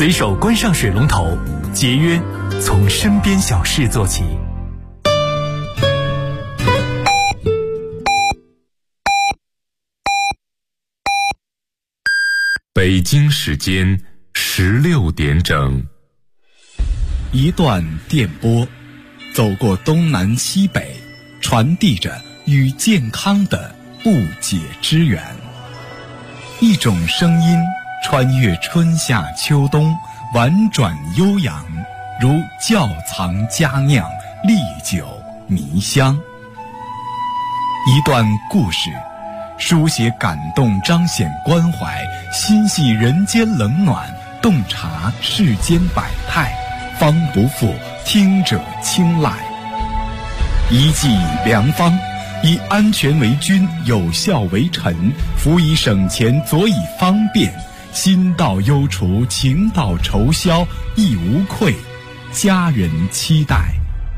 随手关上水龙头，节约从身边小事做起。 北京时间16点整。 一段电波，走过东南西北，传递着与健康的不解之缘。一种声音穿越春夏秋冬，婉转悠扬，如窖藏佳酿，历久弥香。一段故事，书写感动，彰显关怀，心系人间冷暖，洞察世间百态，方不负听者青睐。一剂良方，以安全为君，有效为臣，辅以省钱，佐以方便，心到忧除，情到愁消，亦无愧家人期待。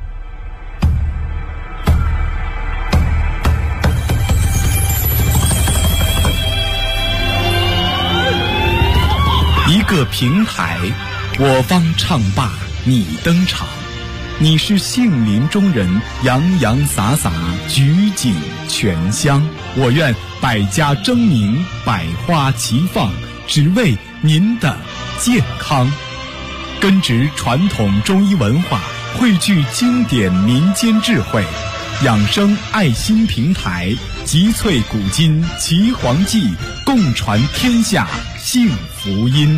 一个平台，我方唱罢你登场，你是杏林中人，洋洋洒洒，举景全香。我愿百家争鸣，百花齐放，只为您的健康。根植传统中医文化，汇聚经典民间智慧，养生爱心平台，集萃古今岐黄记，共传天下幸福音。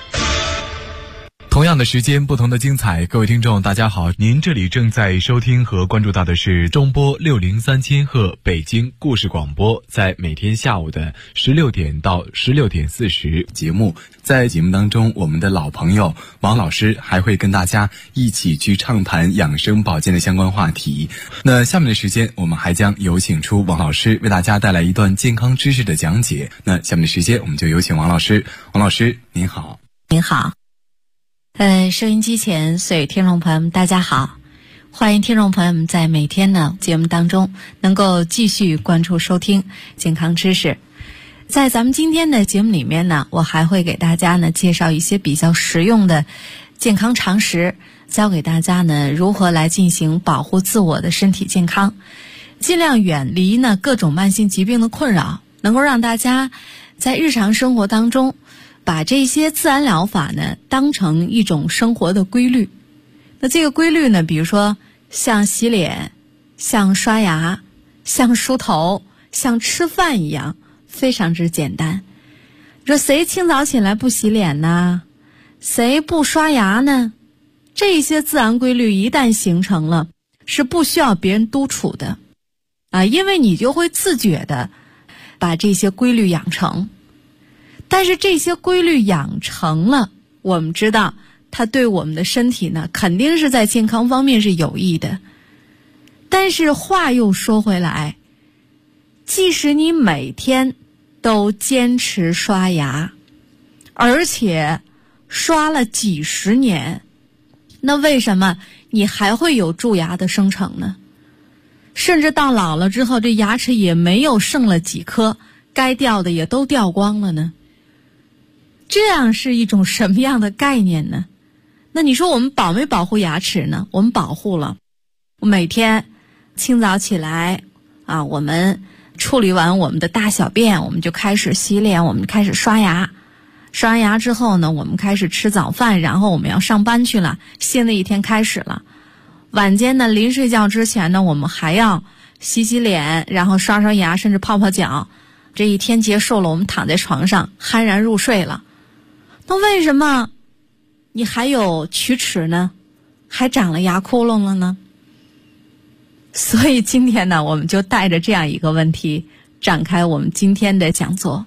同样的时间，不同的精彩。各位听众大家好，您这里正在收听和关注到的是中波603千赫北京故事广播，在每天下午的16点到16点40节目。在节目当中，我们的老朋友王老师还会跟大家一起去畅谈养生保健的相关话题。那下面的时间，我们还将有请出王老师为大家带来一段健康知识的讲解。那下面的时间，我们就有请王老师。王老师您好。 您好。收音机前所有听众朋友们大家好，欢迎听众朋友们在每天呢节目当中能够继续关注收听健康知识。在咱们今天的节目里面呢，我还会给大家呢介绍一些比较实用的健康常识，教给大家呢如何来进行保护自我的身体健康，尽量远离呢各种慢性疾病的困扰，能够让大家在日常生活当中把这些自然疗法呢当成一种生活的规律。那这个规律呢，比如说像洗脸，像刷牙，像梳头，像吃饭一样，非常之简单。说谁清早起来不洗脸呢？谁不刷牙呢？这些自然规律一旦形成了，是不需要别人督促的因为你就会自觉的把这些规律养成。但是这些规律养成了，我们知道它对我们的身体呢肯定是在健康方面是有益的。但是话又说回来，即使你每天都坚持刷牙，而且刷了几十年，那为什么你还会有蛀牙的生成呢？甚至到老了之后，这牙齿也没有剩了几颗，该掉的也都掉光了呢？这样是一种什么样的概念呢？那你说我们保没保护牙齿呢？我们保护了。每天清早起来我们处理完我们的大小便，我们就开始洗脸，我们开始刷牙。刷完牙之后呢，我们开始吃早饭，然后我们要上班去了，新的一天开始了。晚间呢，临睡觉之前呢，我们还要洗洗脸，然后刷刷牙，甚至泡泡脚。这一天结束了，我们躺在床上酣然入睡了。那为什么你还有龋齿呢？还长了牙窟窿了呢？所以今天呢，我们就带着这样一个问题展开我们今天的讲座。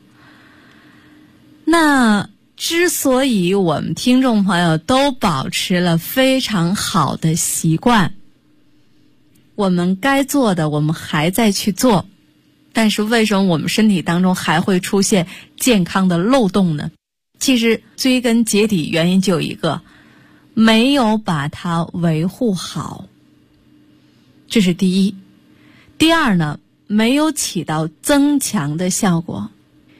那之所以我们听众朋友都保持了非常好的习惯，我们该做的我们还在去做，但是为什么我们身体当中还会出现健康的漏洞呢？其实追根结底原因就一个，没有把它维护好，这是第一。第二呢，没有起到增强的效果。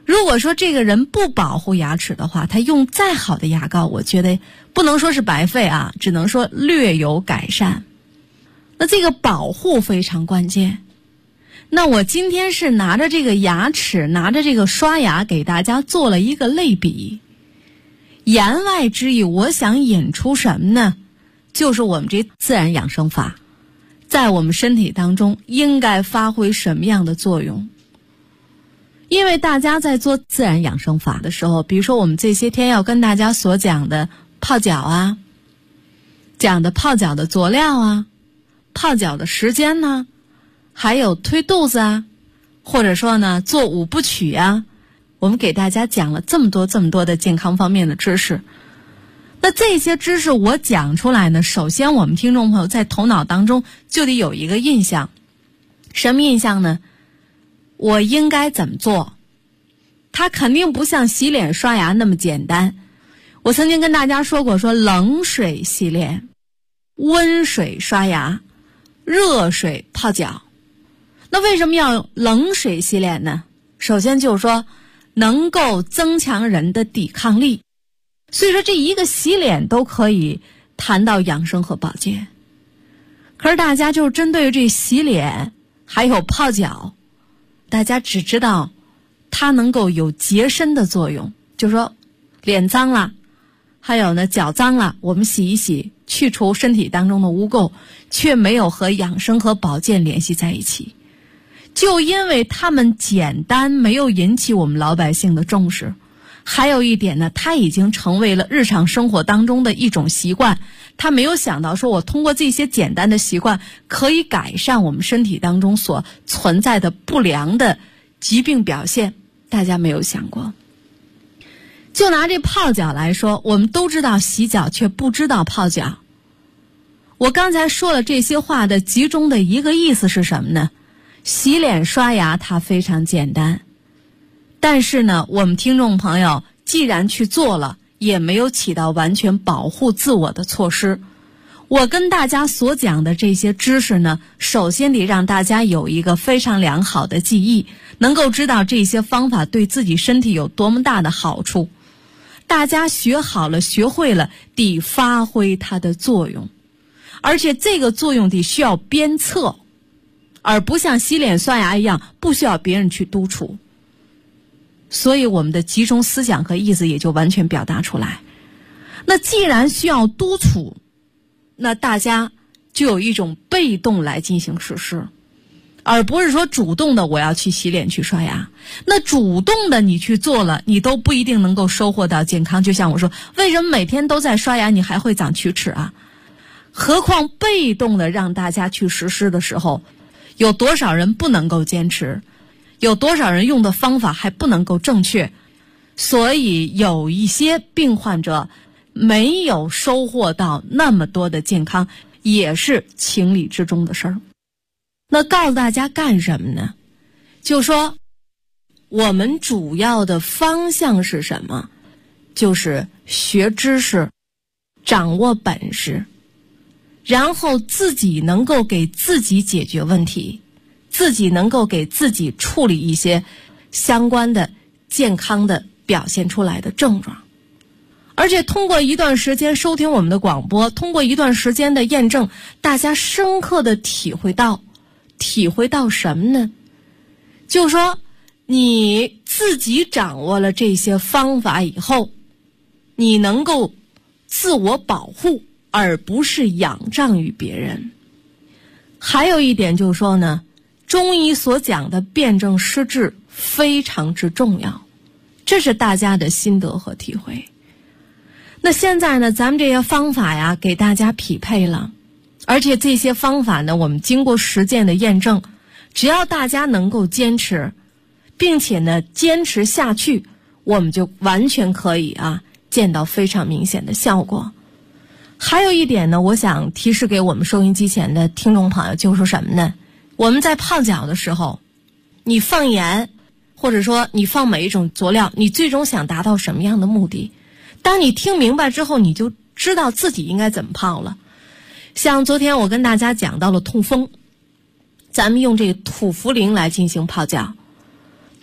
如果说这个人不保护牙齿的话，他用再好的牙膏，我觉得不能说是白费啊，只能说略有改善。那这个保护非常关键。那我今天是拿着这个牙齿，拿着这个刷牙给大家做了一个类比。言外之意，我想引出什么呢？就是我们这自然养生法在我们身体当中应该发挥什么样的作用。因为大家在做自然养生法的时候，比如说我们这些天要跟大家所讲的泡脚啊，讲的泡脚的佐料啊，泡脚的时间呢，还有推肚子啊，或者说呢做五部曲啊，我们给大家讲了这么多的健康方面的知识。那这些知识我讲出来呢，首先我们听众朋友在头脑当中就得有一个印象。什么印象呢？我应该怎么做？它肯定不像洗脸刷牙那么简单。我曾经跟大家说过，说冷水洗脸，温水刷牙，热水泡脚。那为什么要冷水洗脸呢？首先就是说能够增强人的抵抗力。所以说这一个洗脸都可以谈到养生和保健。可是大家就是针对这洗脸还有泡脚，大家只知道它能够有洁身的作用，就是说脸脏了，还有呢脚脏了，我们洗一洗，去除身体当中的污垢，却没有和养生和保健联系在一起。就因为它们简单，没有引起我们老百姓的重视。还有一点呢，它已经成为了日常生活当中的一种习惯，他没有想到说我通过这些简单的习惯可以改善我们身体当中所存在的不良的疾病表现，大家没有想过。就拿这泡脚来说，我们都知道洗脚，却不知道泡脚。我刚才说了这些话的集中的一个意思是什么呢？洗脸刷牙它非常简单，但是呢，我们听众朋友既然去做了，也没有起到完全保护自我的措施。我跟大家所讲的这些知识呢，首先得让大家有一个非常良好的记忆，能够知道这些方法对自己身体有多么大的好处。大家学好了，学会了，得发挥它的作用，而且这个作用得需要鞭策，而不像洗脸刷牙一样不需要别人去督促。所以我们的集中思想和意思也就完全表达出来。那既然需要督促，那大家就有一种被动来进行实施，而不是说主动的我要去洗脸去刷牙。那主动的你去做了，你都不一定能够收获到健康。就像我说，为什么每天都在刷牙你还会长龋齿啊？何况被动的让大家去实施的时候，有多少人不能够坚持，有多少人用的方法还不能够正确，所以有一些病患者没有收获到那么多的健康，也是情理之中的事儿。那告诉大家干什么呢？就说我们主要的方向是什么？就是学知识，掌握本事，然后自己能够给自己解决问题，自己能够给自己处理一些相关的健康的表现出来的症状。而且通过一段时间收听我们的广播，通过一段时间的验证，大家深刻的体会到什么呢？就是说你自己掌握了这些方法以后，你能够自我保护，而不是仰仗于别人。还有一点就是说呢，中医所讲的辨证施治非常之重要，这是大家的心得和体会。那现在呢，咱们这些方法呀给大家匹配了，而且这些方法呢我们经过实践的验证，只要大家能够坚持，并且呢坚持下去，我们就完全可以见到非常明显的效果。还有一点呢，我想提示给我们收音机前的听众朋友，就是什么呢？我们在泡脚的时候，你放盐或者说你放每一种佐料，你最终想达到什么样的目的？当你听明白之后，你就知道自己应该怎么泡了。像昨天我跟大家讲到了痛风，咱们用这个土茯苓来进行泡脚。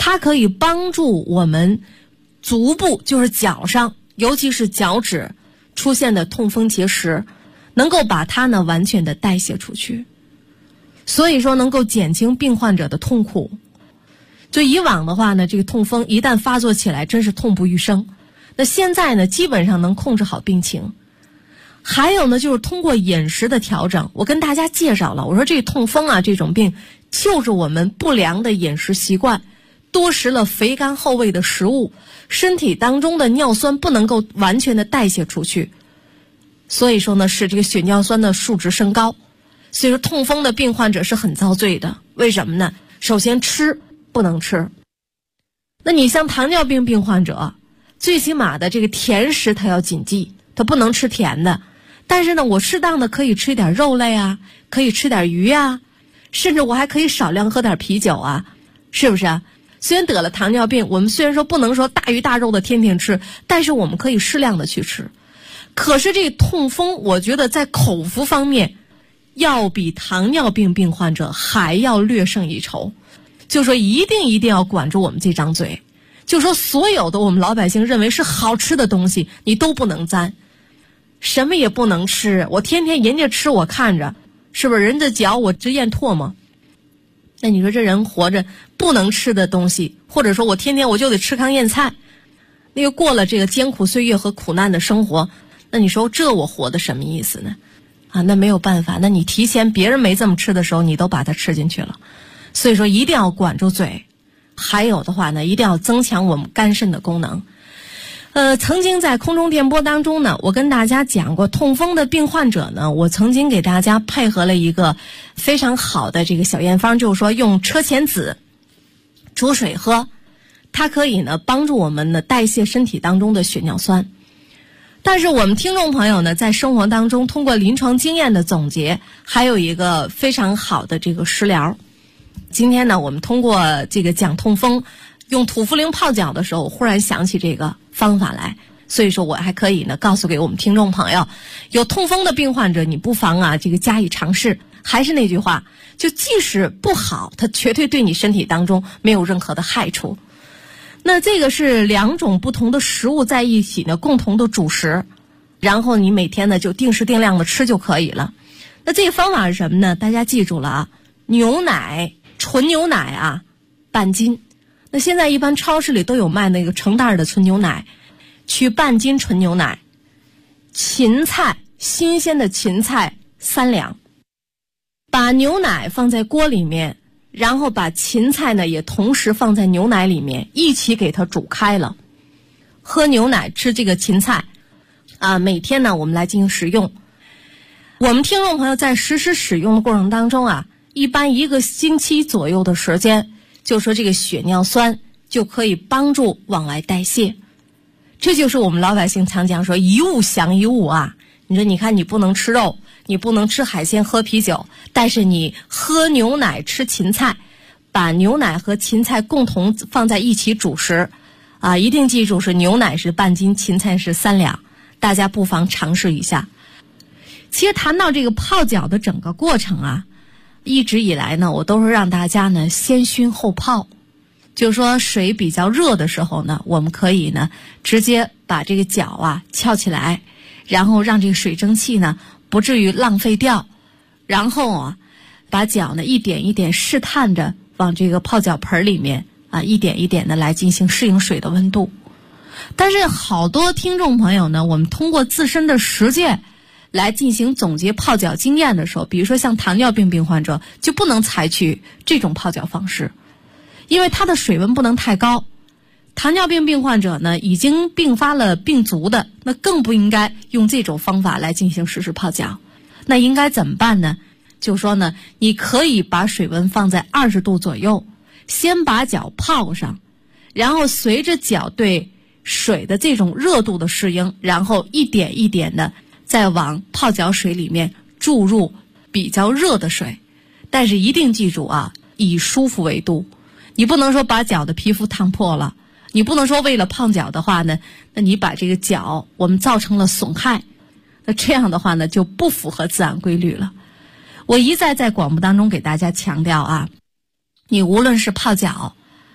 它可以帮助我们足部，就是脚上，尤其是脚趾出现的痛风结石，能够把它呢完全的代谢出去，所以说能够减轻病患者的痛苦。就以往的话呢，这个痛风一旦发作起来，真是痛不欲生。那现在呢，基本上能控制好病情。还有呢，就是通过饮食的调整，我跟大家介绍了，我说这痛风啊，这种病就是我们不良的饮食习惯，多食了肥甘厚味的食物，身体当中的尿酸不能够完全的代谢出去，所以说呢，使这个血尿酸的数值升高。所以说痛风的病患者是很遭罪的。为什么呢？首先吃不能吃。那你像糖尿病病患者，最起码的这个甜食他要谨记，他不能吃甜的。但是呢，我适当的可以吃点肉类啊，可以吃点鱼啊，甚至我还可以少量喝点啤酒啊，是不是啊？虽然得了糖尿病，我们虽然说不能说大鱼大肉的天天吃，但是我们可以适量的去吃。可是这个痛风，我觉得在口服方面要比糖尿病病患者还要略胜一筹。就说一定要管住我们这张嘴，就说所有的我们老百姓认为是好吃的东西你都不能沾，什么也不能吃。我天天人家吃我看着，是不是人家嚼我直咽唾沫？那你说这人活着不能吃的东西，或者说我天天我就得吃糠咽菜，那个过了这个艰苦岁月和苦难的生活，那你说这我活的什么意思呢？啊，那没有办法，那你提前别人没这么吃的时候，你都把它吃进去了。所以说一定要管住嘴。还有的话呢，一定要增强我们肝肾的功能。曾经在空中电波当中呢，我跟大家讲过，痛风的病患者呢，我曾经给大家配合了一个非常好的这个小验方，就是说用车前子煮水喝，它可以呢帮助我们呢代谢身体当中的血尿酸。但是我们听众朋友呢，在生活当中通过临床经验的总结，还有一个非常好的这个食疗。今天呢，我们通过这个讲痛风用土茯苓泡脚的时候，我忽然想起这个方法来，所以说我还可以呢告诉给我们听众朋友，有痛风的病患者，你不妨啊这个加以尝试。还是那句话，就即使不好，它绝对对你身体当中没有任何的害处。那这个是两种不同的食物在一起呢，共同的主食，然后你每天呢就定时定量的吃就可以了。那这个方法是什么呢？大家记住了啊，牛奶，纯牛奶啊，半斤。那现在一般超市里都有卖那个成袋的纯牛奶，取半斤纯牛奶。芹菜，新鲜的芹菜3两。把牛奶放在锅里面，然后把芹菜呢也同时放在牛奶里面，一起给它煮开了。喝牛奶，吃这个芹菜啊，每天呢我们来进行食用。我们听众朋友在实施使用的过程当中啊，一般1个星期左右的时间，就说这个血尿酸就可以帮助往外代谢。这就是我们老百姓常讲说一物降一物啊。你说你看你不能吃肉，你不能吃海鲜喝啤酒，但是你喝牛奶吃芹菜，把牛奶和芹菜共同放在一起煮食啊，一定记住是牛奶是半斤，芹菜是3两，大家不妨尝试一下。其实谈到这个泡脚的整个过程啊，一直以来呢，我都是让大家呢先熏后泡，就是说水比较热的时候呢，我们可以呢直接把这个脚啊翘起来，然后让这个水蒸气呢不至于浪费掉，然后啊把脚呢一点一点试探着往这个泡脚盆里面啊一点一点的来进行适应水的温度。但是好多听众朋友呢，我们通过自身的实践来进行总结泡脚经验的时候，比如说像糖尿病病患者就不能采取这种泡脚方式，因为它的水温不能太高。糖尿病病患者呢，已经并发了病足的，那更不应该用这种方法来进行实施泡脚。那应该怎么办呢？就说呢，你可以把水温放在20度左右，先把脚泡上，然后随着脚对水的这种热度的适应，然后一点一点的再往泡脚水里面注入比较热的水。但是一定记住啊，以舒服为度，你不能说把脚的皮肤烫破了，你不能说为了泡脚的话呢，那你把这个脚我们造成了损害，那这样的话呢就不符合自然规律了。我一再在广播当中给大家强调啊，你无论是泡脚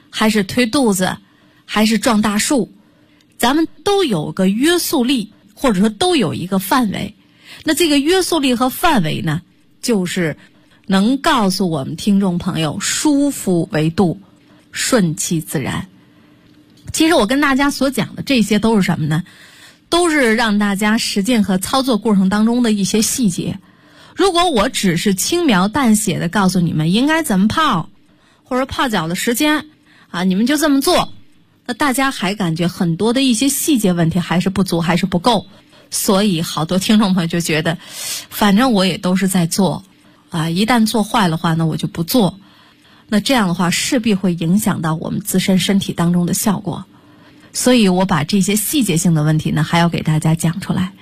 还是推肚子，还是撞大树，咱们都有个约束力，或者说都有一个范围。那这个约束力和范围呢，就是能告诉我们听众朋友舒服为度，顺其自然。其实我跟大家所讲的这些都是什么呢？都是让大家实践和操作过程当中的一些细节。如果我只是轻描淡写的告诉你们应该怎么泡，或者泡脚的时间啊，你们就这么做，那大家还感觉很多的一些细节问题还是不足，还是不够。所以好多听众朋友就觉得反正我也都是在做啊，一旦做坏的话呢我就不做，那这样的话势必会影响到我们自身身体当中的效果。所以我把这些细节性的问题呢还要给大家讲出来。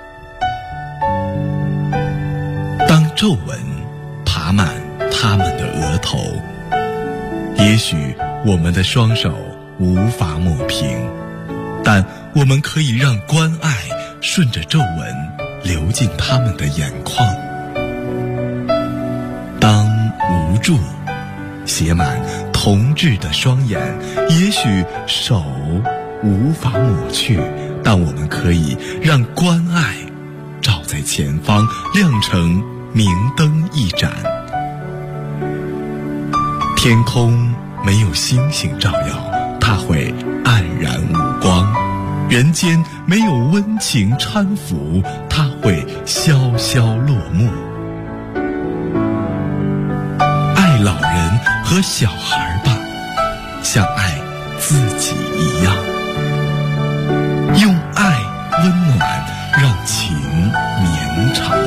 当皱纹爬满他们的额头，也许我们的双手无法抹平，但我们可以让关爱顺着皱纹流进他们的眼眶。当无助写满同志的双眼，也许手无法抹去，但我们可以让关爱照在前方，亮成明灯一盏。天空没有星星照耀，它会黯然无光；人间没有温情搀扶，它会萧萧落幕。爱老人和小孩吧，像爱自己一样，用爱温暖，让情绵长。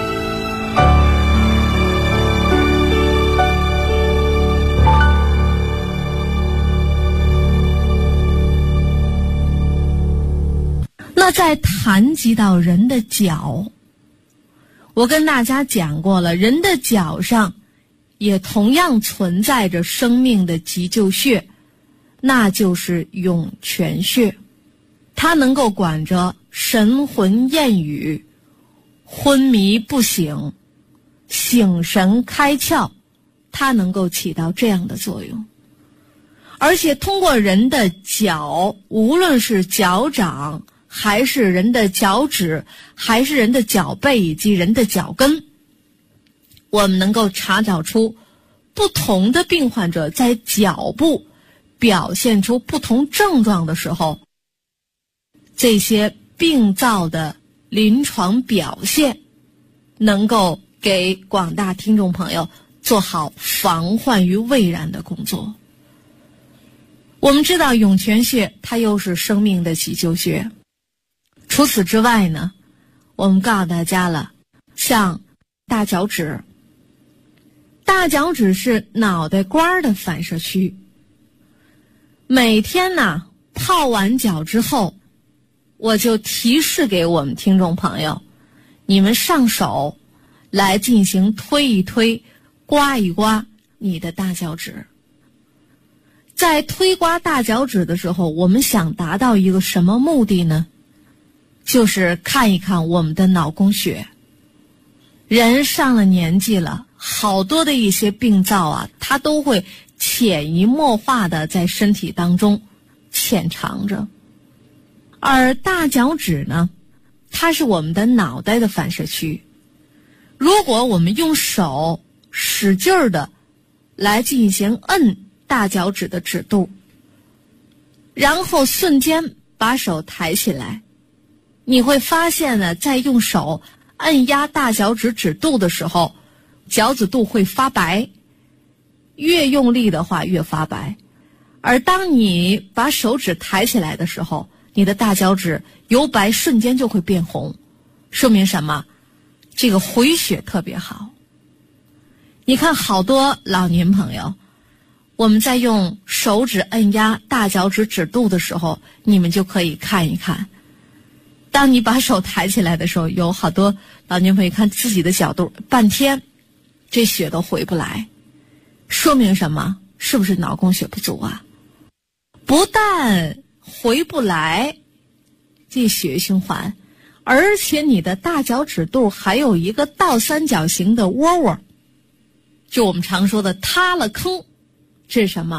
那在谈及到人的脚，我跟大家讲过了，人的脚上也同样存在着生命的急救穴，那就是涌泉穴。它能够管着神魂厌语、昏迷不醒、醒神开窍，它能够起到这样的作用。而且通过人的脚，无论是脚掌还是人的脚趾，还是人的脚背以及人的脚跟，我们能够查找出不同的病患者在脚部表现出不同症状的时候，这些病灶的临床表现能够给广大听众朋友做好防患于未然的工作。我们知道涌泉穴它又是生命的急救穴，除此之外呢，我们告诉大家了，像大脚趾，大脚趾是脑袋瓜的反射区。每天呢泡完脚之后，我就提示给我们听众朋友，你们上手来进行推一推、刮一刮你的大脚趾。在推刮大脚趾的时候，我们想达到一个什么目的呢？就是看一看我们的脑供血。人上了年纪了，好多的一些病灶啊，它都会潜移默化的在身体当中潜藏着。而大脚趾呢，它是我们的脑袋的反射区。如果我们用手使劲儿的来进行摁大脚趾的指肚，然后瞬间把手抬起来，你会发现呢，在用手按压大脚趾指肚的时候，脚趾肚会发白，越用力的话越发白。而当你把手指抬起来的时候，你的大脚趾由白瞬间就会变红，说明什么？这个回血特别好。你看好多老年朋友，我们在用手指按压大脚趾指肚的时候，你们就可以看一看，当你把手抬起来的时候，有好多老年朋友看自己的脚肚，半天这血都回不来，说明什么？是不是脑供血不足啊？不但回不来这血液循环，而且你的大脚趾肚还有一个倒三角形的窝窝，就我们常说的塌了坑，这是什么？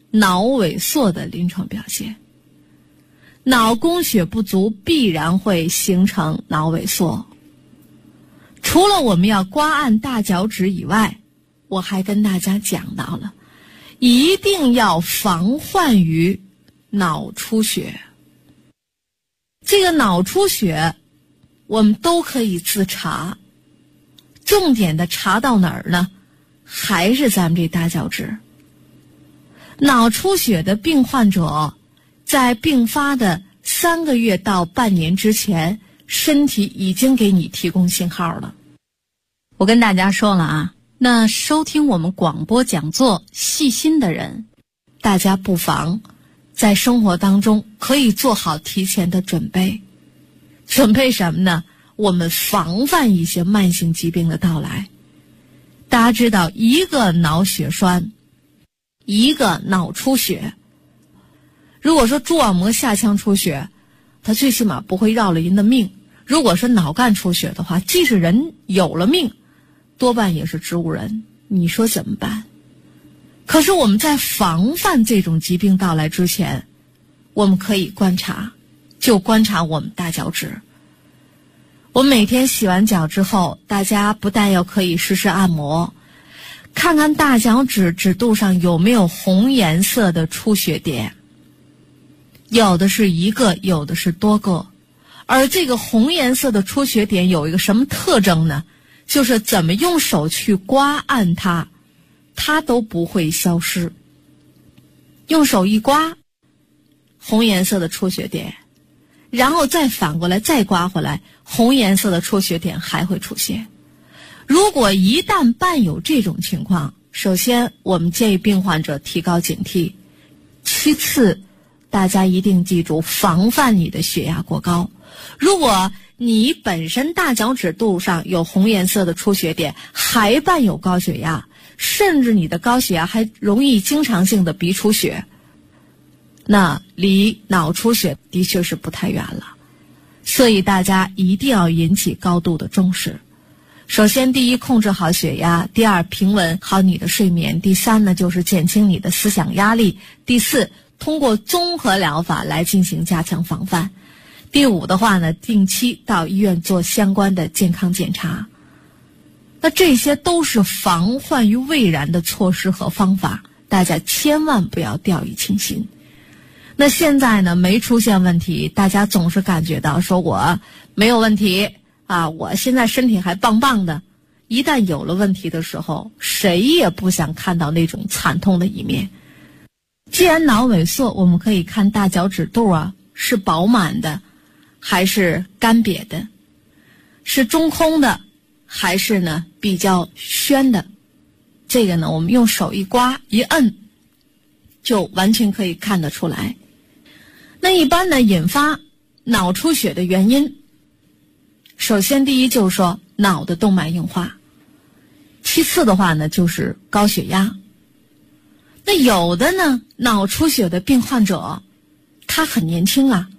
脑萎缩的临床表现。脑供血不足必然会形成脑萎缩。除了我们要刮按大脚趾以外，我还跟大家讲到了，一定要防患于脑出血。这个脑出血我们都可以自查，重点的查到哪儿呢？还是咱们这大脚趾。脑出血的病患者在病发的3个月到半年之前，身体已经给你提供信号了。 我跟大家说了啊，那收听我们广播讲座细心的人， 大家不妨在生活当中可以做好提前的准备。准备什么呢？我们防范一些慢性疾病的到来。大家知道，一个脑血栓，一个脑出血，如果说蛛网膜下腔出血，它最起码不会要了人的命。如果是脑干出血的话，即使人有了命，多半也是植物人。你说怎么办？可是我们在防范这种疾病到来之前，我们可以观察，就观察我们大脚趾。我每天洗完脚之后，大家不但要可以实时按摩，看看大脚趾指肚上有没有红颜色的出血点，有的是一个，有的是多个。而这个红颜色的出血点有一个什么特征呢？就是怎么用手去刮按它，它都不会消失。用手一刮，红颜色的出血点，然后再反过来再刮回来，红颜色的出血点还会出现。如果一旦伴有这种情况，首先我们建议病患者提高警惕，其次大家一定记住防范你的血压过高。如果你本身大脚趾肚上有红颜色的出血点，还伴有高血压，甚至你的高血压还容易经常性的鼻出血，那离脑出血的确是不太远了。所以大家一定要引起高度的重视。首先，第一，控制好血压；第二，平稳好你的睡眠；第三呢，就是减轻你的思想压力；第四，通过综合疗法来进行加强防范；第五的话呢，定期到医院做相关的健康检查。那这些都是防患于未然的措施和方法，大家千万不要掉以轻心。那现在呢，没出现问题，大家总是感觉到说我没有问题啊，我现在身体还棒棒的。一旦有了问题的时候，谁也不想看到那种惨痛的一面。既然脑萎缩，我们可以看大脚趾肚啊，是饱满的还是干瘪的，是中空的还是呢比较宣的。这个呢，我们用手一刮一摁，就完全可以看得出来。那一般呢，引发脑出血的原因，首先第一就是说脑的动脉硬化，其次的话呢就是高血压。那有的呢，脑出血的病患者他很年轻啊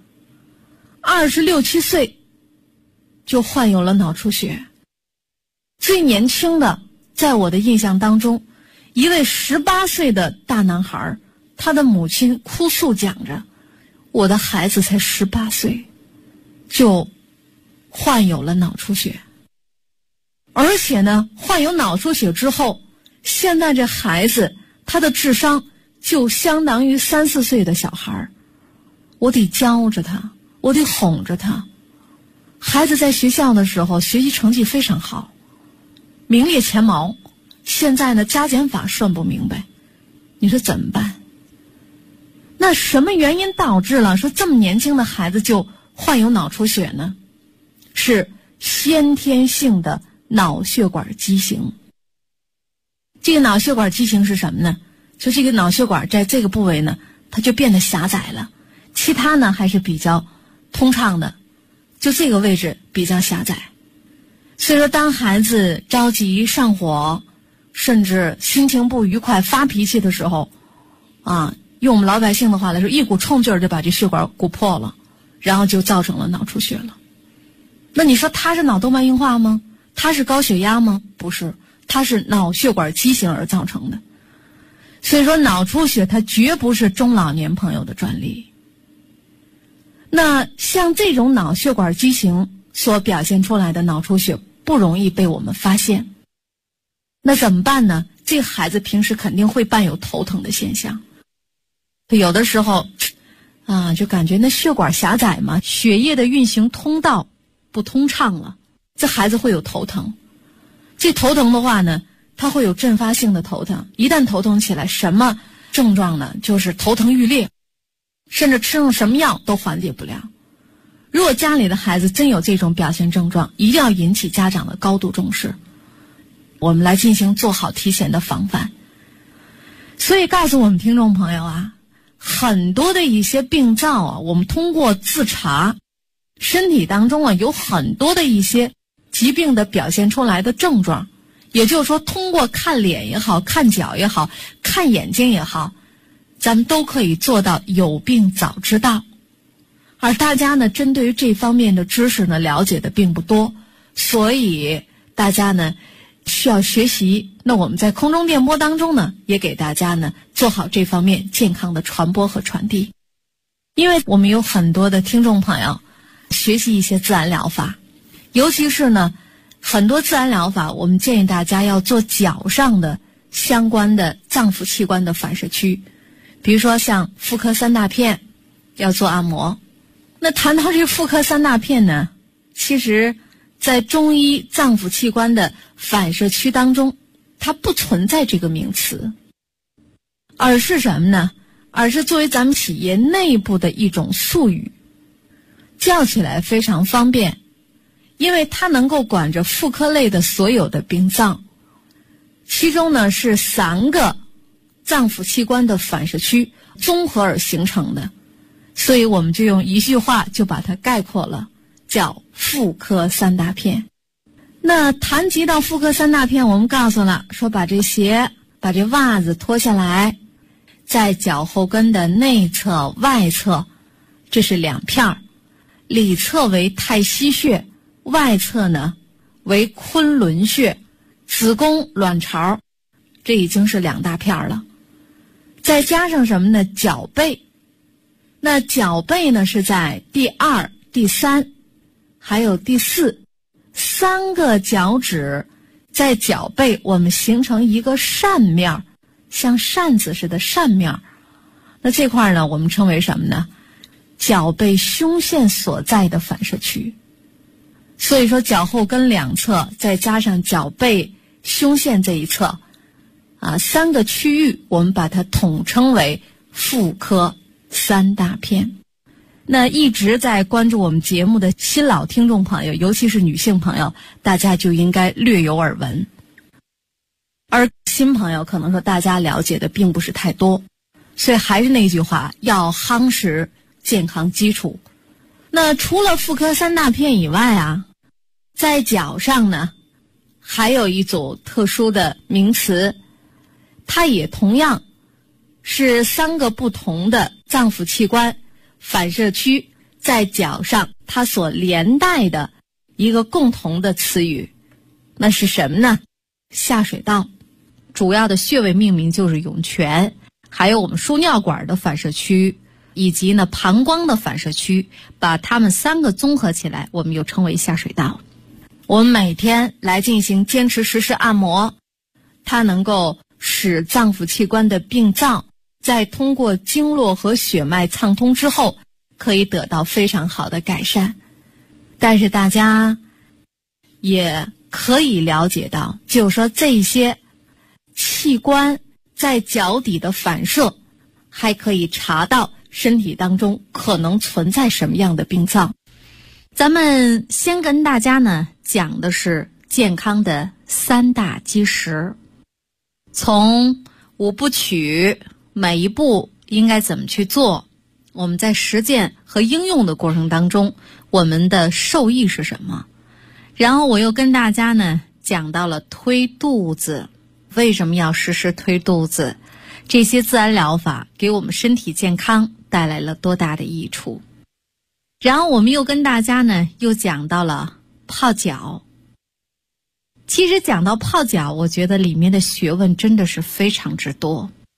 ，26、27岁就患有了脑出血。最年轻的，在我的印象当中，一位18岁的大男孩，他的母亲哭诉讲着，我的孩子才18岁就患有了脑出血。而且呢，患有脑出血之后，现在这孩子他的智商就相当于3、4岁的小孩，我得教着他，我得哄着他。孩子在学校的时候学习成绩非常好，名列前茅，现在呢加减法算不明白，你说怎么办？那什么原因导致了说这么年轻的孩子就患有脑出血呢？是先天性的脑血管畸形。这个脑血管畸形是什么呢？就这个脑血管在这个部位呢，它就变得狭窄了，其他呢还是比较通畅的，就这个位置比较狭窄。所以说当孩子着急上火，甚至心情不愉快发脾气的时候啊，用我们老百姓的话来说，一股冲劲儿就把这血管鼓破了，然后就造成了脑出血了。那你说他是脑动脉硬化吗？他是高血压吗？不是，他是脑血管畸形而造成的。 所以说脑出血它绝不是中老年朋友的专利。那像这种脑血管畸形所表现出来的脑出血不容易被我们发现，那怎么办呢？这个孩子平时肯定会伴有头疼的现象，有的时候就感觉那血管狭窄嘛，血液的运行通道不通畅了，这孩子会有头疼。这头疼的话呢，他会有阵发性的头疼，一旦头疼起来，什么症状呢？就是头疼欲裂，甚至吃上什么药都缓解不了。如果家里的孩子真有这种表现症状，一定要引起家长的高度重视，我们来进行做好提前的防范。所以告诉我们听众朋友啊，很多的一些病灶我们通过自查，身体当中有很多的一些疾病的表现出来的症状，也就是说通过看脸也好，看脚也好，看眼睛也好，咱们都可以做到有病早知道。而大家呢，针对于这方面的知识呢，了解的并不多，所以大家呢需要学习。那我们在空中电波当中呢，也给大家呢做好这方面健康的传播和传递。因为我们有很多的听众朋友学习一些自然疗法，尤其是呢很多自然疗法，我们建议大家要做脚上的相关的脏腑器官的反射区，比如说像妇科三大片要做按摩。那谈到这妇科三大片呢，其实在中医脏腑器官的反射区当中，它不存在这个名词，而是什么呢？而是作为咱们企业内部的一种术语，叫起来非常方便，因为它能够管着妇科类的所有的病脏，其中呢是3个脏腑器官的反射区综合而形成的，所以我们就用一句话就把它概括了，叫妇科三大片。那谈及到妇科三大片，我们告诉了说把这鞋把这袜子脱下来，在脚后跟的内侧外侧，这是2片，里侧为太溪穴，外侧呢为昆仑穴，子宫卵巢，这已经是2大片了。再加上什么呢？脚背。那脚背呢是在第2、第3还有第4，3个脚趾在脚背我们形成一个扇面，像扇子似的扇面。那这块呢我们称为什么呢？脚背胸腺所在的反射区。所以说脚后跟2侧再加上脚背胸腺这一侧3个区域，我们把它统称为妇科三大片。那一直在关注我们节目的新老听众朋友，尤其是女性朋友，大家就应该略有耳闻。而新朋友可能说大家了解的并不是太多，所以还是那句话，要夯实健康基础。那除了妇科三大片以外在脚上呢还有一组特殊的名词，它也同样是3个不同的脏腑器官反射区在脚上它所连带的一个共同的词语，那是什么呢？下水道。主要的穴位命名就是涌泉，还有我们输尿管的反射区，以及呢膀胱的反射区，把它们3个综合起来，我们又称为下水道。我们每天来进行坚持实施按摩，它能够使脏腑器官的病灶在通过经络和血脉畅通之后，可以得到非常好的改善。但是大家也可以了解到，就是说这些器官在脚底的反射，还可以查到身体当中可能存在什么样的病灶。咱们先跟大家呢讲的是健康的3大基石，从5部曲每一步应该怎么去做，我们在实践和应用的过程当中，我们的受益是什么。然后我又跟大家呢讲到了推肚子，为什么要实施推肚子，这些自然疗法给我们身体健康带来了多大的益处。然后我们又跟大家呢又讲到了泡脚。其实讲到泡脚，我觉得里面的学问真的是非常之多。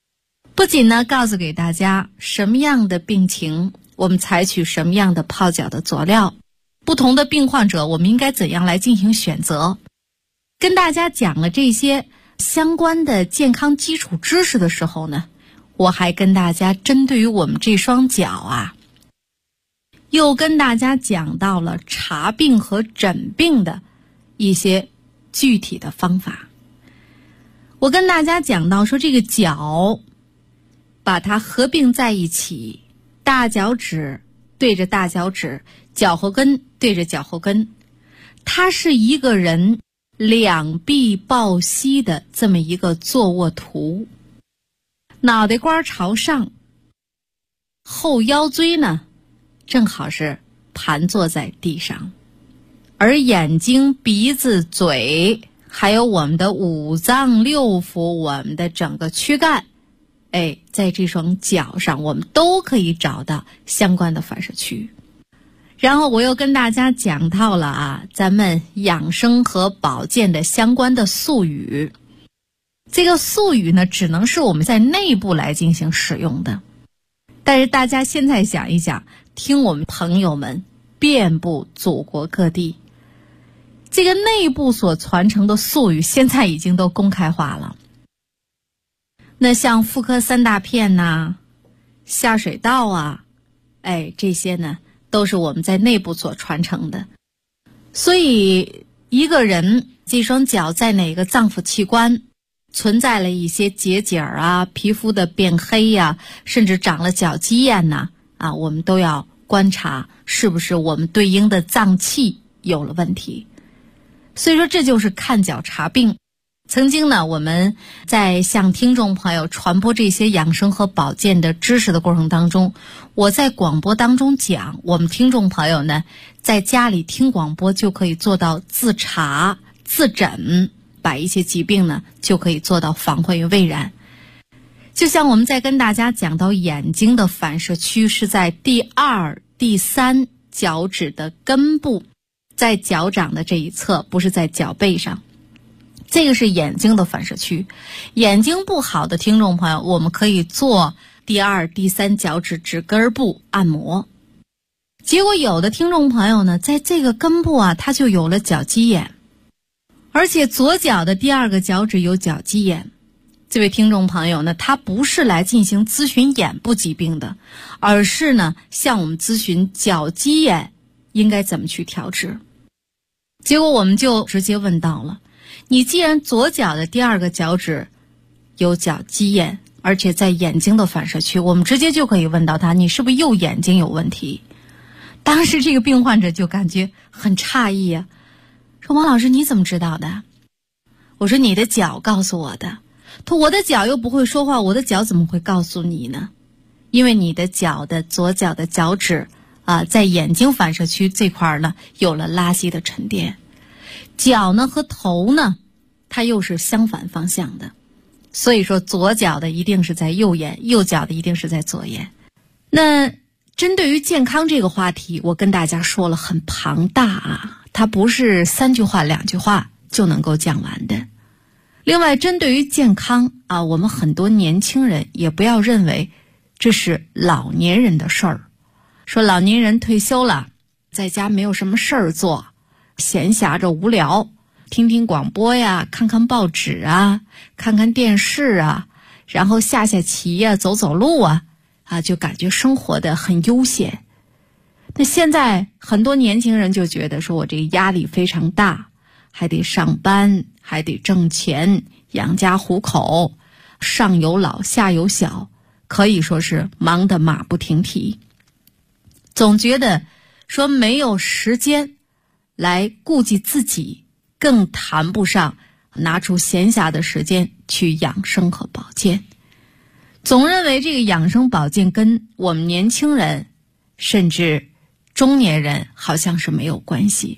不仅呢告诉给大家什么样的病情我们采取什么样的泡脚的佐料，不同的病患者我们应该怎样来进行选择，跟大家讲了这些相关的健康基础知识的时候呢，我还跟大家针对于我们这双脚啊，又跟大家讲到了查病和诊病的一些具体的方法。我跟大家讲到说，这个脚把它合并在一起，大脚趾对着大脚趾，脚后跟对着脚后跟，它是一个人两臂抱膝的这么一个坐卧图，脑袋瓜朝上，后腰椎呢正好是盘坐在地上，而眼睛、鼻子、嘴还有我们的五脏六腑，我们的整个躯干，在这双脚上我们都可以找到相关的反射区。然后我又跟大家讲到了咱们养生和保健的相关的术语。这个术语呢，只能是我们在内部来进行使用的。但是大家现在想一想，听我们朋友们遍布祖国各地，这个内部所传承的术语现在已经都公开化了。那像妇科三大片呐、下水道啊，这些呢都是我们在内部所传承的。所以一个人这双脚在哪个脏腑器官存在了一些结节啊，皮肤的变黑呀，甚至长了脚鸡眼呐，我们都要观察是不是我们对应的脏器有了问题。所以说这就是看脚查病。曾经呢，我们在向听众朋友传播这些养生和保健的知识的过程当中，我在广播当中讲，我们听众朋友呢在家里听广播就可以做到自查自诊，把一些疾病呢就可以做到防患于未然。就像我们在跟大家讲到眼睛的反射区是在第二、第三脚趾的根部，在脚掌的这一侧，不是在脚背上。这个是眼睛的反射区。眼睛不好的听众朋友，我们可以做第二、第三脚趾指根部按摩。结果有的听众朋友呢，在这个根部他就有了脚鸡眼，而且左脚的第二个脚趾有脚鸡眼。这位听众朋友呢，他不是来进行咨询眼部疾病的，而是呢向我们咨询脚鸡眼应该怎么去调治。结果我们就直接问到了，你既然左脚的第二个脚趾有脚鸡眼，而且在眼睛的反射区，我们直接就可以问到他，你是不是右眼睛有问题？当时这个病患者就感觉很诧异啊，说王老师你怎么知道的？我说你的脚告诉我的。他说我的脚又不会说话，我的脚怎么会告诉你呢？因为你的脚的左脚的脚趾在眼睛反射区这块呢有了垃圾的沉淀。脚呢和头呢它又是相反方向的，所以说左脚的一定是在右眼，右脚的一定是在左眼。那针对于健康这个话题，我跟大家说了很庞大它不是3句话2句话就能够讲完的。另外针对于健康我们很多年轻人也不要认为这是老年人的事儿，说老年人退休了，在家没有什么事儿做，闲暇着无聊，听听广播呀，看看报纸看看电视然后下棋走走路就感觉生活的很悠闲。那现在很多年轻人就觉得说，我这个压力非常大，还得上班，还得挣钱养家糊口，上有老下有小，可以说是忙得马不停蹄，总觉得说没有时间来顾及自己，更谈不上拿出闲暇的时间去养生和保健。总认为这个养生保健跟我们年轻人甚至中年人好像是没有关系。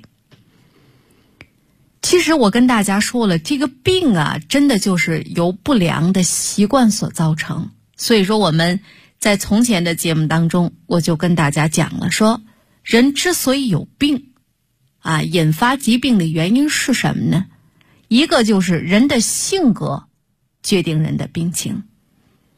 其实我跟大家说了，这个病真的就是由不良的习惯所造成。所以说我们在从前的节目当中，我就跟大家讲了，说人之所以有病引发疾病的原因是什么呢？一个就是人的性格决定人的病情。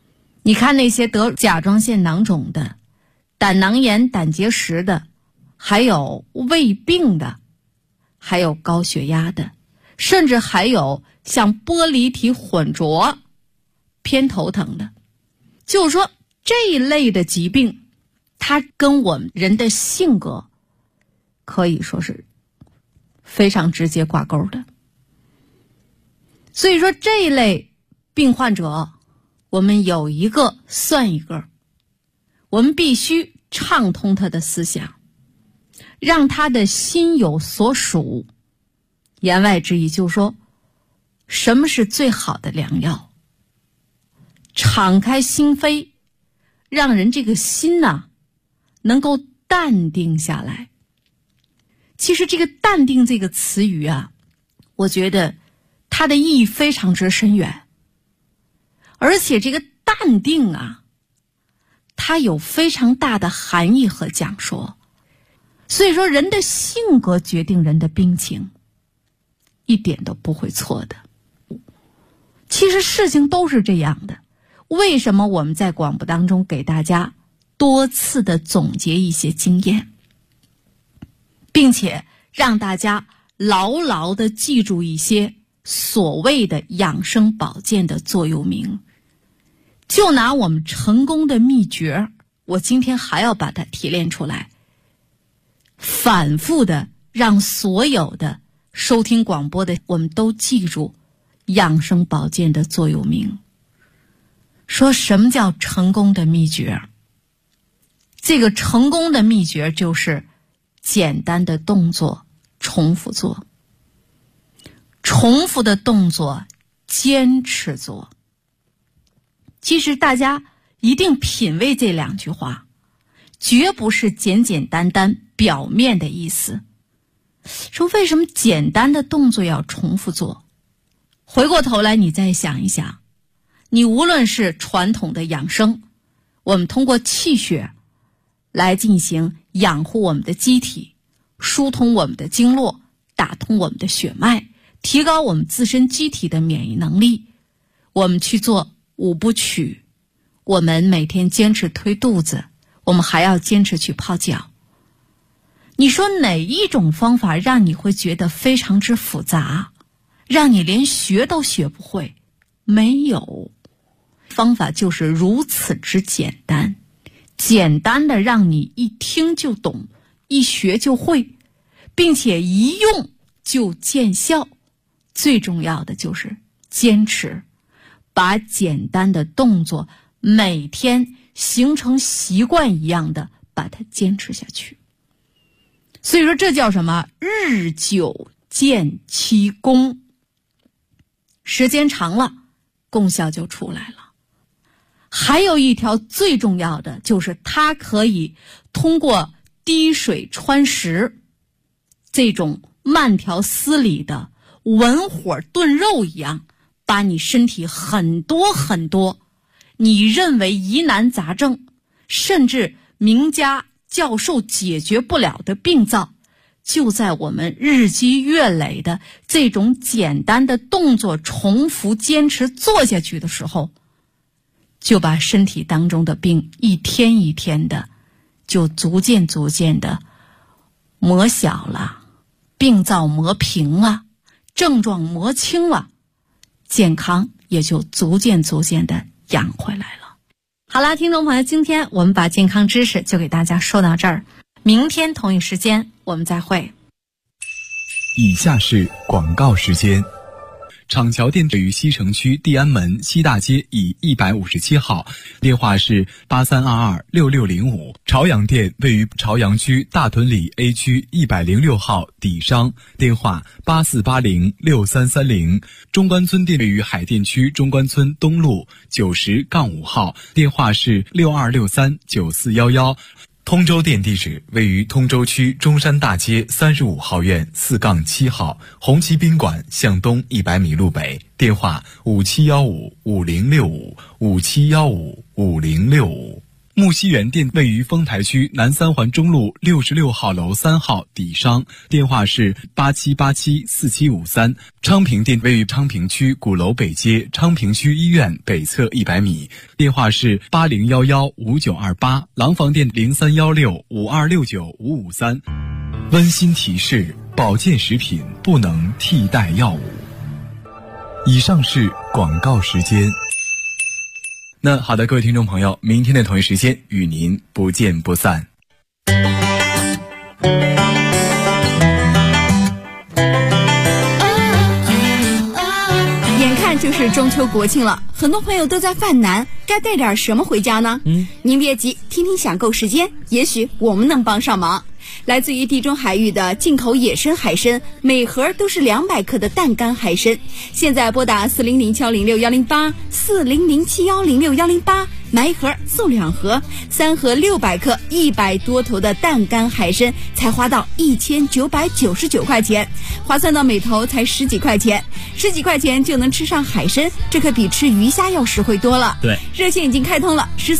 你看那些得甲状腺囊肿的、胆囊炎、胆结石的，还有胃病的，还有高血压的，甚至还有像玻璃体混浊、偏头疼的。就是说这一类的疾病，它跟我们人的性格可以说是非常直接挂钩的。所以说这一类病患者，我们有一个算一个，我们必须畅通他的思想，让他的心有所属。言外之意就是说，什么是最好的良药？敞开心扉，让人这个心呐，能够淡定下来。其实这个淡定这个词语啊，我觉得它的意义非常之深远。而且这个淡定啊，它有非常大的含义和讲说。所以说人的性格决定人的病情，一点都不会错的。其实事情都是这样的。为什么我们在广播当中给大家多次的总结一些经验，并且让大家牢牢的记住一些所谓的养生保健的座右铭？就拿我们成功的秘诀，我今天还要把它提炼出来，反复的让所有的收听广播的我们都记住养生保健的座右铭。说什么叫成功的秘诀？这个成功的秘诀就是简单的动作重复做，重复的动作坚持做。其实大家一定品味这两句话，绝不是简简单单表面的意思。说为什么简单的动作要重复做？回过头来你再想一想，你无论是传统的养生，我们通过气血来进行养护我们的机体，疏通我们的经络，打通我们的血脉，提高我们自身机体的免疫能力，我们去做五步曲，我们每天坚持推肚子，我们还要坚持去泡脚。你说哪一种方法让你会觉得非常之复杂，让你连学都学不会？没有。方法就是如此之简单，简单的让你一听就懂，一学就会，并且一用就见效。最重要的就是坚持，把简单的动作每天形成习惯一样的把它坚持下去。所以说这叫什么？日久见其功，时间长了功效就出来了。还有一条最重要的，就是它可以通过滴水穿石，这种慢条斯理的文火炖肉一样，把你身体很多很多你认为疑难杂症，甚至名家教授解决不了的病灶，就在我们日积月累的这种简单的动作重复坚持做下去的时候，就把身体当中的病一天一天的就逐渐的磨小了，病灶磨平了，症状磨轻了，健康也就逐渐的养回来了。好啦，听众朋友，今天我们把健康知识就给大家说到这儿，明天同一时间我们再会。 以下是广告时间。厂桥店位于西城区地安门西大街以157号，电话是83226605。朝阳店位于朝阳区大屯里 A 区106号底商，电话84806330。中关村店位于海淀区中关村东路90-5号，电话是62639411。通州店地址位于通州区中山大街35号院4-7号，红旗宾馆向东100米路北，电话57155065，57155065。 木樨园店位于丰台区南三环中路66号楼3号底商，电话是87874753。昌平店位于昌平区鼓楼北街昌平区医院北侧100米，电话是80115928。廊坊店031652695553。温馨提示：保健食品不能替代药物。以上是广告时间。那好的，各位听众朋友，明天的同一时间与您不见不散。 眼看就是中秋国庆了，很多朋友都在犯难，该带点什么回家呢？您别急，听听享购时间，也许我们能帮上忙。来自于地中海域的进口野生海参，每盒都是200克的淡干海参。现在拨打4007106108，4007106108，买一盒送2盒，3盒600克100多头的淡干海参，才花到1999块钱，划算到每头才10几块钱，10几块钱就能吃上海参，这可比吃鱼虾要实惠多了。 对， 热线已经开通了，是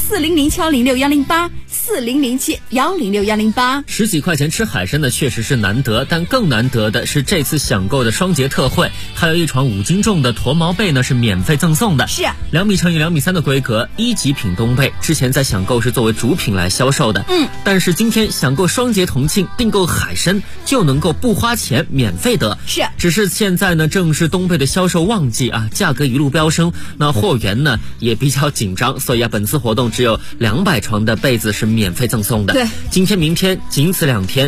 4007106108，4007106108。 10几块钱吃海参的确实是难得，但更难得的是这次享购的双节特惠，还有一床5斤重的驼毛被呢，是免费赠送的。 是啊 ，2米乘以2米3的规格，1级品冬被，之前在享购是作为主品来销售的。但是今天享购双节同庆，订购海参就能够不花钱免费得。 是， 只是现在呢正是冬被的销售旺季啊，价格一路飙升，那货源呢也比较紧张，所以啊本次活动只有200床的被子是免费赠送的。 对， 今天明天仅此2天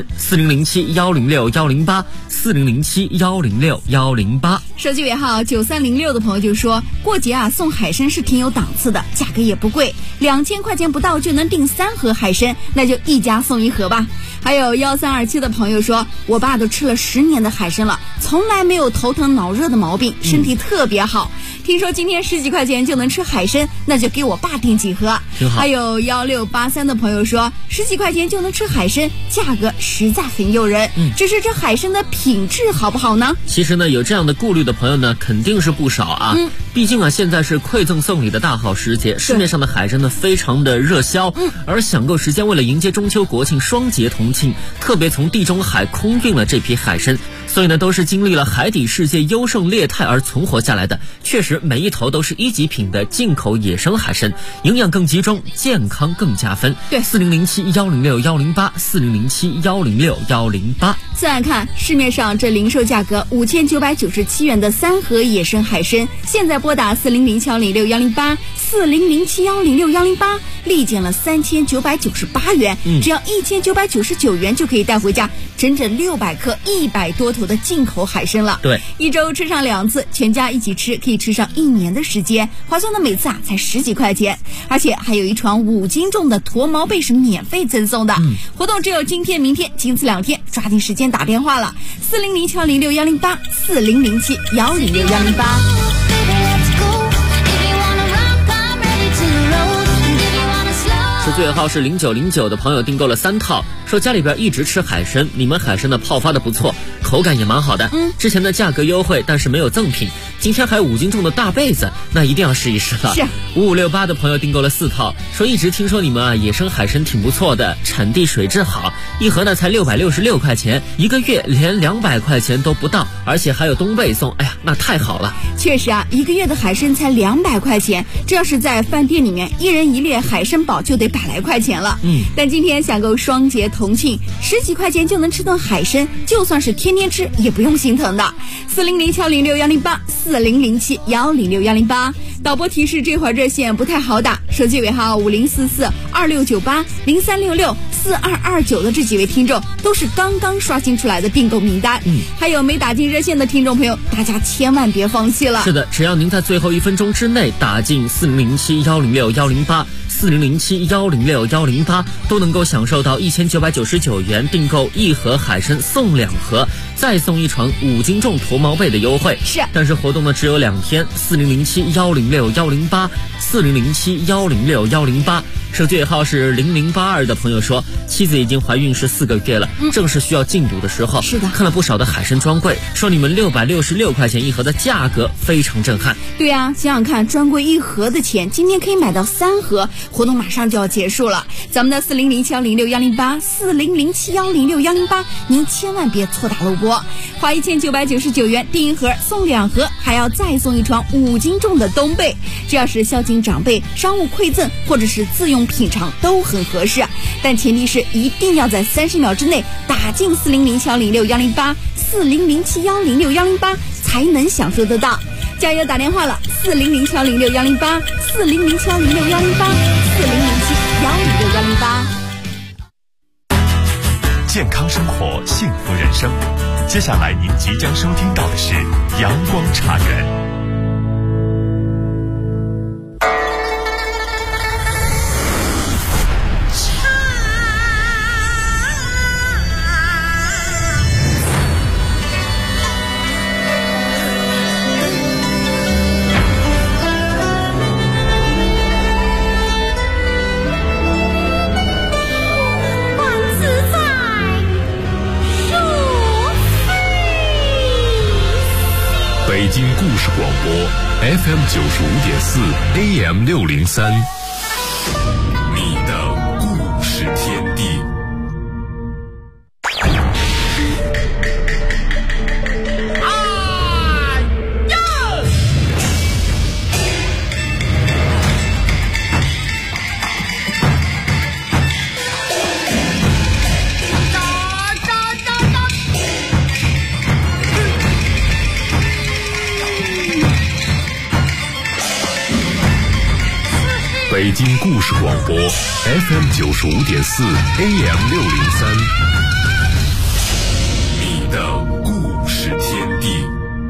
，4007106108，4007106108。 手机尾号9306的朋友就说，过节啊送海参是挺有档次的，价格也不贵，2000块钱不到就能订3盒海参，那就1家送1盒吧。还有1327的朋友说，我爸都吃了10年的海参了，从来没有头疼脑热的毛病，身体特别好。听说今天10几块钱就能吃海参，那就给我爸订几盒。 挺好。 还有1683的朋友说，10几块钱就能吃海参，价格实在很诱人。只是这海参的品质好不好呢？ 其实呢，有这样的顾虑的朋友呢，肯定是不少啊。毕竟啊，现在是馈赠送礼的大好时节，市面上的海参呢非常的热销。而享购时间为了迎接中秋国庆双节同庆，特别从地中海空运了这批海参，所以呢都是经历了海底世界优胜劣汰而存活下来的。确实每一头都是1级品的进口野生海参，营养更集中，健康更加分。 对 ，4007106108，4007106108。 再来看市面上这零售价格5997元的3盒野生海参，现在拨打4007106108，4007106108，立减了3998元，只要1999元就可以带回家整整600克100多头的进口海参了。 对， 一周吃上2次，全家一起吃，可以吃上1年的时间，划算的每次啊才10几块钱，而且还有一床5斤重的驼毛被是免费赠送的。活动只有今天明天，仅此2天，抓紧时间打电话了，4007106108，4007106108。 手机尾号是0909的朋友订购了3套，说家里边一直吃海参，你们海参的泡发的不错，口感也蛮好的。之前的价格优惠，但是没有赠品，今天还有5斤重的大被子，那一定要试一试了。 是 5568的朋友订购了4套，说一直听说你们啊野生海参挺不错的，产地水质好，一盒呢才666块钱，1个月连200块钱都不到，而且还有冬被送，哎呀，那太好了。 确实啊，1个月的海参才200块钱，这要是在饭店里面1人1列海参堡就得100来块钱了。但今天享购双节同庆，10几块钱就能吃顿海参，就算是天天吃也不用心疼的。4007106108，4007106108。导播提示，这会儿热线不太好打，手机尾号5044269803664229的这几位听众都是刚刚刷新出来的订购名单。还有没打进热线的听众朋友，大家千万别放弃了。 是的，只要您在最后1分钟之内打进4007106108，4007106108，都能够享受到1999元订购1盒海参送2盒，再送1床5斤重驼毛被的优惠。 是， 但是活动呢只有2天，4007106108，4007106108。 手机尾号是0082的朋友说，妻子已经怀孕14个月了，正是需要进补的时候。 是的， 看了不少的海参专柜，说你们666块钱一盒的价格非常震撼。 对呀，想想看，专柜一盒的钱，今天可以买到3盒，活动马上就要结束了。咱们的400710610840071061008，您千万别错打漏拨，花1999元订一盒送2盒，还要再送一床5斤重的冬被。这要是孝敬长辈、商务馈赠或者是自用品尝都很合适，但前提是一定要在30秒之内打进400710610840071061008才能享受得到。加油打电话了，400710610840071061008，40071061008。 健康生活，幸福人生。接下来您即将收听到的是阳光茶园。 北京故事广播 FM 95.4 AM 603，你的故事天地。北京故事广播 FM 95.4 AM 603，你的故事天地。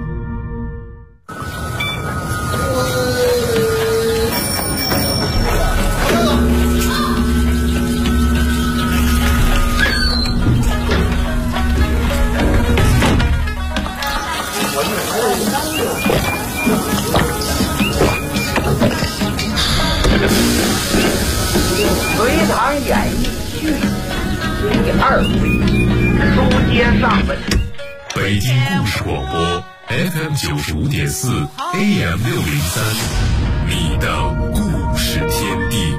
隋唐演义续第2回，书接上文。 北京故事广播 FM 95.4 AM 603，你的故事天地。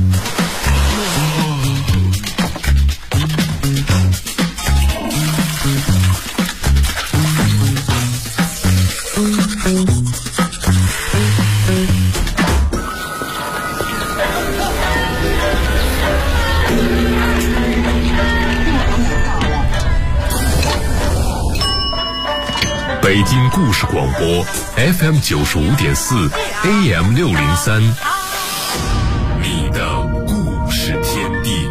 北京故事广播 FM 95.4 AM 603，你的故事天地。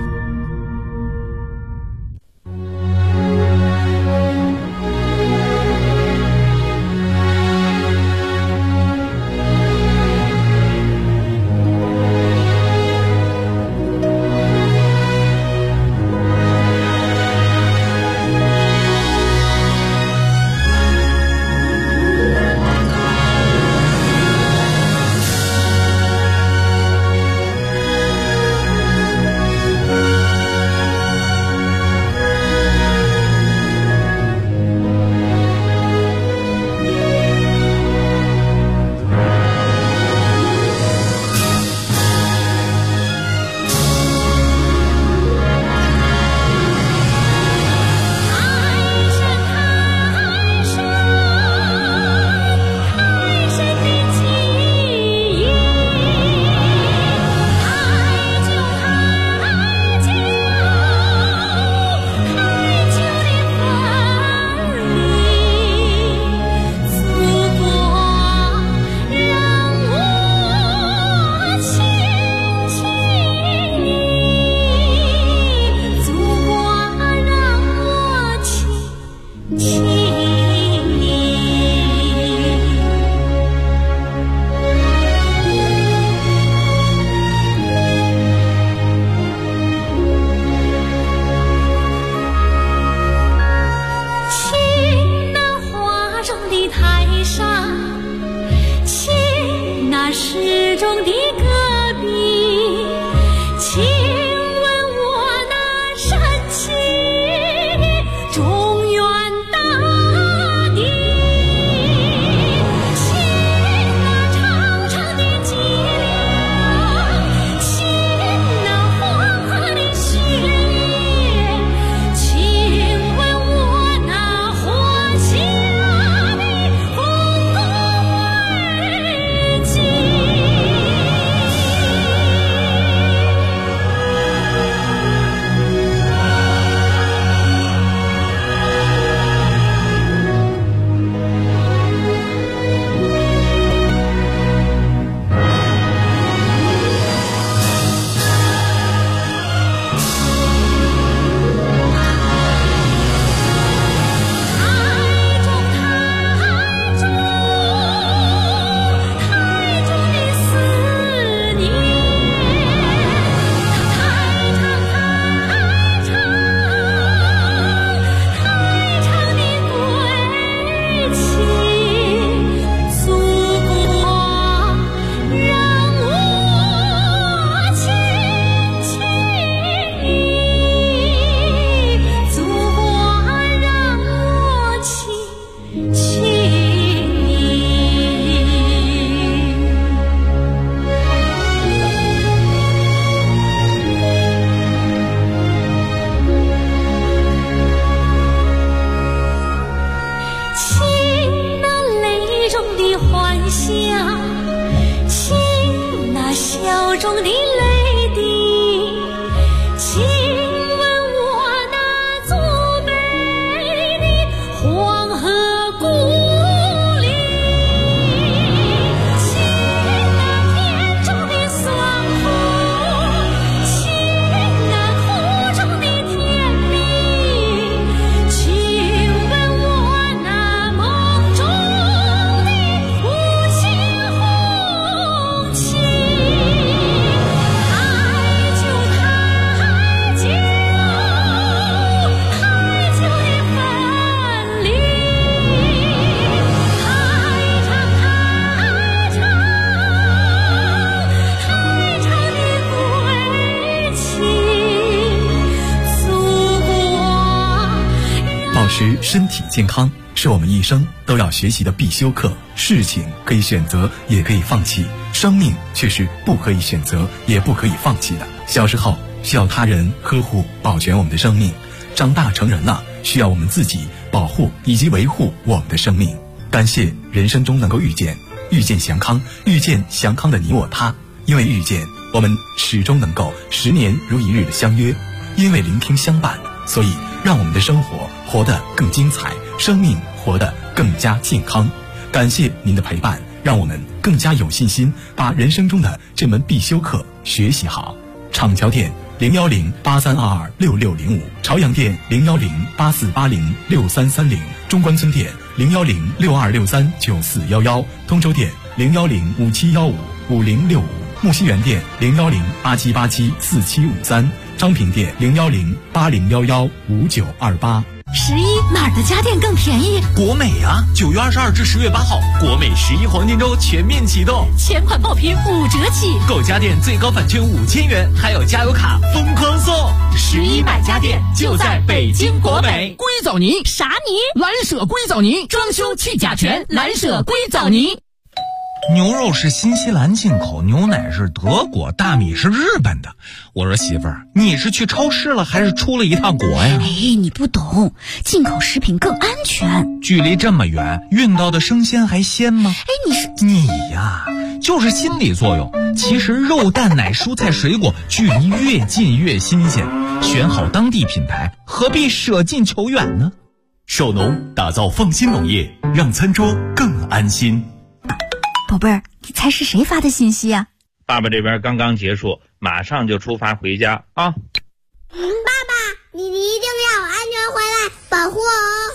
持身体健康是我们一生都要学习的必修课。事情可以选择，也可以放弃，生命却是不可以选择，也不可以放弃的。小时候需要他人呵护保全我们的生命，长大成人了需要我们自己保护以及维护我们的生命。感谢人生中能够遇见祥康，遇见祥康的你我他。因为遇见，我们始终能够10年如一日的相约；因为聆听相伴，所以让我们的生活活得更精彩，生命活得更加健康。感谢您的陪伴，让我们更加有信心把人生中的这门必修课学习好。厂桥店01083226605，朝阳店01084806330，中关村店01062639411，通州店01057155065，木樨园店01087874753，昌平店01080115928。 11哪儿的家电更便宜？ 国美啊！9月22至10月8号，国美11黄金周全面启动， 前款爆品5折起， 购家电最高返券5000元，还有加油卡疯狂送。 11买家电就在北京国美。 硅藻泥啥泥？ 蓝舍硅藻泥，装修去甲醛，蓝舍硅藻泥。 牛肉是新西兰进口，牛奶是德国，大米是日本的。我说媳妇儿，你是去超市了还是出了一趟国呀？ 哎，你不懂，进口食品更安全。 距离这么远，运到的生鲜还鲜吗？ 哎， 你呀，就是心理作用。其实肉蛋奶蔬菜水果距离越近越新鲜，选好当地品牌，何必舍近求远呢？ 首农打造放心农业，让餐桌更安心。 宝贝儿，你猜是谁发的信息啊？ 爸爸这边刚刚结束，马上就出发回家啊！ 爸爸，你一定要安全回来，保护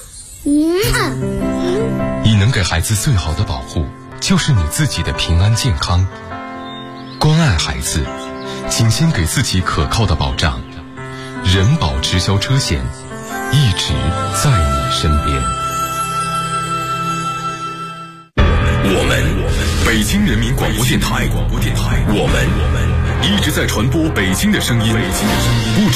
我。 你能给孩子最好的保护，就是你自己的平安健康。关爱孩子，请先给自己可靠的保障。人保直销车险，一直在你身边。我们北京人民广播电台，我们一直在传播北京的声音，不